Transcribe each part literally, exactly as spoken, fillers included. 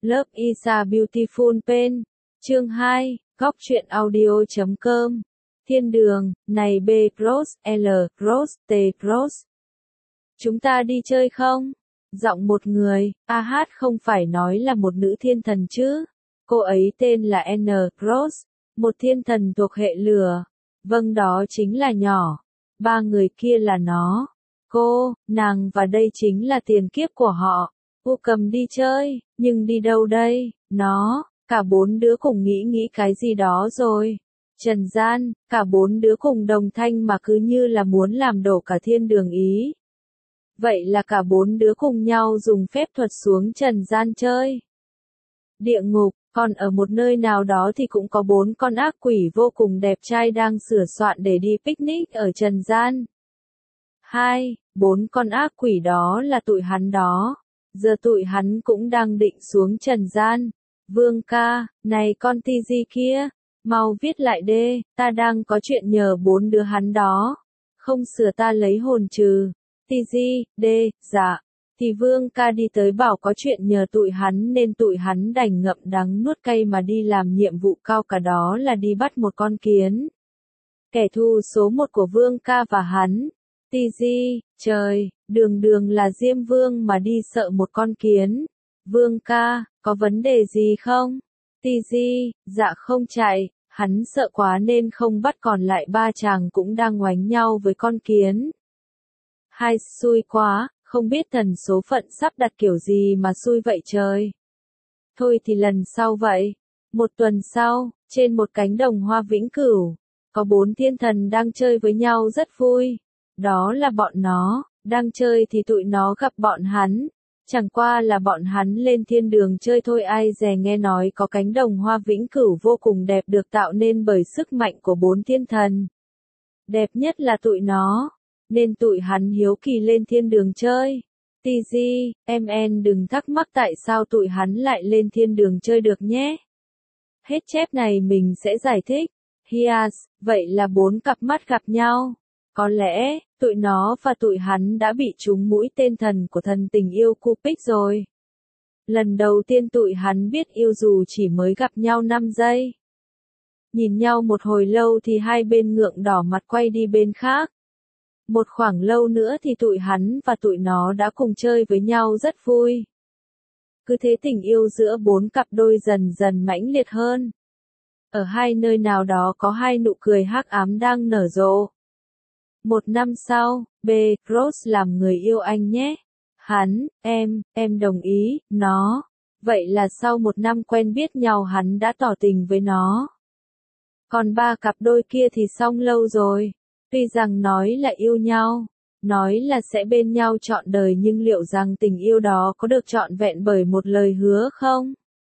Love is a beautiful pen. Chương hai, góc truyện audio chấm com. Thiên đường, này B cross, L cross, T cross. Chúng ta đi chơi không? Giọng một người, a hát không phải nói là một nữ thiên thần chứ? Cô ấy tên là N cross, một thiên thần thuộc hệ lửa. Vâng, đó chính là nhỏ. Ba người kia là nó. Cô, nàng và đây chính là tiền kiếp của họ. Cô cầm đi chơi, nhưng đi đâu đây? Nó, cả bốn đứa cùng nghĩ nghĩ cái gì đó rồi. Trần gian, cả bốn đứa cùng đồng thanh mà cứ như là muốn làm đổ cả thiên đường ý. Vậy là cả bốn đứa cùng nhau dùng phép thuật xuống trần gian chơi. Địa ngục, còn ở một nơi nào đó thì cũng có bốn con ác quỷ vô cùng đẹp trai đang sửa soạn để đi picnic ở trần gian. Hai, bốn con ác quỷ đó là tụi hắn đó. Giờ tụi hắn cũng đang định xuống trần gian. Vương ca, này con ti di kia, mau viết lại đê, ta đang có chuyện nhờ bốn đứa hắn đó. Không sửa ta lấy hồn trừ. Ti di, đê, dạ. Thì Vương ca đi tới bảo có chuyện nhờ tụi hắn nên tụi hắn đành ngậm đắng nuốt cay mà đi làm nhiệm vụ cao cả đó là đi bắt một con kiến. Kẻ thù số một của Vương ca và hắn. Ti di, trời, đường đường là Diêm Vương mà đi sợ một con kiến. Vương ca, có vấn đề gì không? Ti di, dạ không chạy, hắn sợ quá nên không bắt, còn lại ba chàng cũng đang ngoánh nhau với con kiến. Hai, xui quá, không biết thần số phận sắp đặt kiểu gì mà xui vậy trời. Thôi thì lần sau vậy. Một tuần sau, trên một cánh đồng hoa vĩnh cửu, có bốn thiên thần đang chơi với nhau rất vui. Đó là bọn nó, đang chơi thì tụi nó gặp bọn hắn. Chẳng qua là bọn hắn lên thiên đường chơi thôi, ai dè nghe nói có cánh đồng hoa vĩnh cửu vô cùng đẹp được tạo nên bởi sức mạnh của bốn thiên thần. Đẹp nhất là tụi nó, nên tụi hắn hiếu kỳ lên thiên đường chơi. Ti di, em en đừng thắc mắc tại sao tụi hắn lại lên thiên đường chơi được nhé. Hết chép này mình sẽ giải thích. Hias, vậy là bốn cặp mắt gặp nhau. Có lẽ, tụi nó và tụi hắn đã bị trúng mũi tên thần của thần tình yêu Cupid rồi. Lần đầu tiên tụi hắn biết yêu dù chỉ mới gặp nhau năm giây. Nhìn nhau một hồi lâu thì hai bên ngượng đỏ mặt quay đi bên khác. Một khoảng lâu nữa thì tụi hắn và tụi nó đã cùng chơi với nhau rất vui. Cứ thế tình yêu giữa bốn cặp đôi dần dần mãnh liệt hơn. Ở hai nơi nào đó có hai nụ cười hắc ám đang nở rộ. Một năm sau, B. Cross làm người yêu anh nhé. Hắn, em, em đồng ý, nó. Vậy là sau một năm quen biết nhau hắn đã tỏ tình với nó. Còn ba cặp đôi kia thì xong lâu rồi. Tuy rằng nói là yêu nhau, nói là sẽ bên nhau trọn đời, nhưng liệu rằng tình yêu đó có được trọn vẹn bởi một lời hứa không?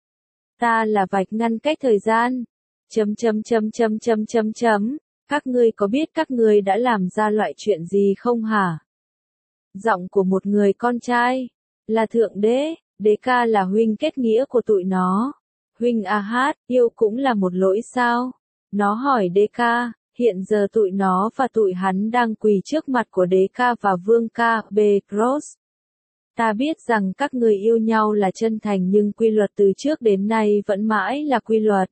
Ta là vạch ngăn cách thời gian. Chấm chấm chấm chấm chấm chấm chấm. Các ngươi có biết các ngươi đã làm ra loại chuyện gì không hả? Giọng của một người con trai. Là thượng đế, đế ca là huynh kết nghĩa của tụi nó. Huynh a hát, yêu cũng là một lỗi sao? Nó hỏi đế ca. Hiện giờ tụi nó và tụi hắn đang quỳ trước mặt của đế ca và vương ca, B. Cross. Ta biết rằng các người yêu nhau là chân thành, nhưng quy luật từ trước đến nay vẫn mãi là quy luật.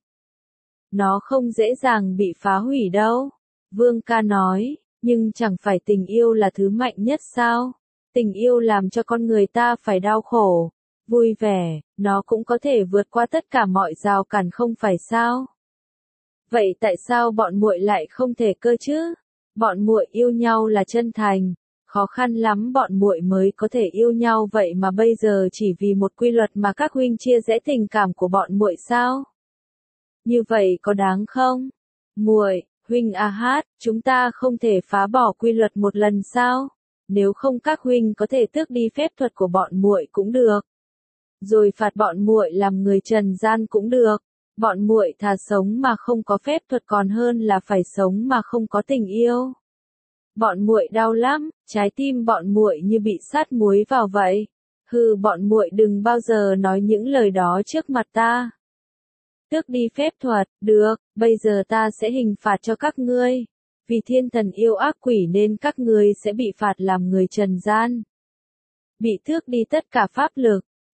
Nó không dễ dàng bị phá hủy đâu. Vương ca nói, nhưng chẳng phải tình yêu là thứ mạnh nhất sao? Tình yêu làm cho con người ta phải đau khổ, vui vẻ, nó cũng có thể vượt qua tất cả mọi rào cản không phải sao? Vậy tại sao bọn muội lại không thể cơ chứ? Bọn muội yêu nhau là chân thành, khó khăn lắm bọn muội mới có thể yêu nhau, vậy mà bây giờ chỉ vì một quy luật mà các huynh chia rẽ tình cảm của bọn muội sao? Như vậy có đáng không? Muội, huynh a hát, chúng ta không thể phá bỏ quy luật một lần sao? Nếu không các huynh có thể tước đi phép thuật của bọn muội cũng được. Rồi phạt bọn muội làm người trần gian cũng được. Bọn muội thà sống mà không có phép thuật còn hơn là phải sống mà không có tình yêu. Bọn muội đau lắm, trái tim bọn muội như bị sát muối vào vậy. Hừ, bọn muội đừng bao giờ nói những lời đó trước mặt ta. Tước đi phép thuật, được, bây giờ ta sẽ hình phạt cho các ngươi. Vì thiên thần yêu ác quỷ nên các ngươi sẽ bị phạt làm người trần gian. Bị tước đi tất cả pháp lực.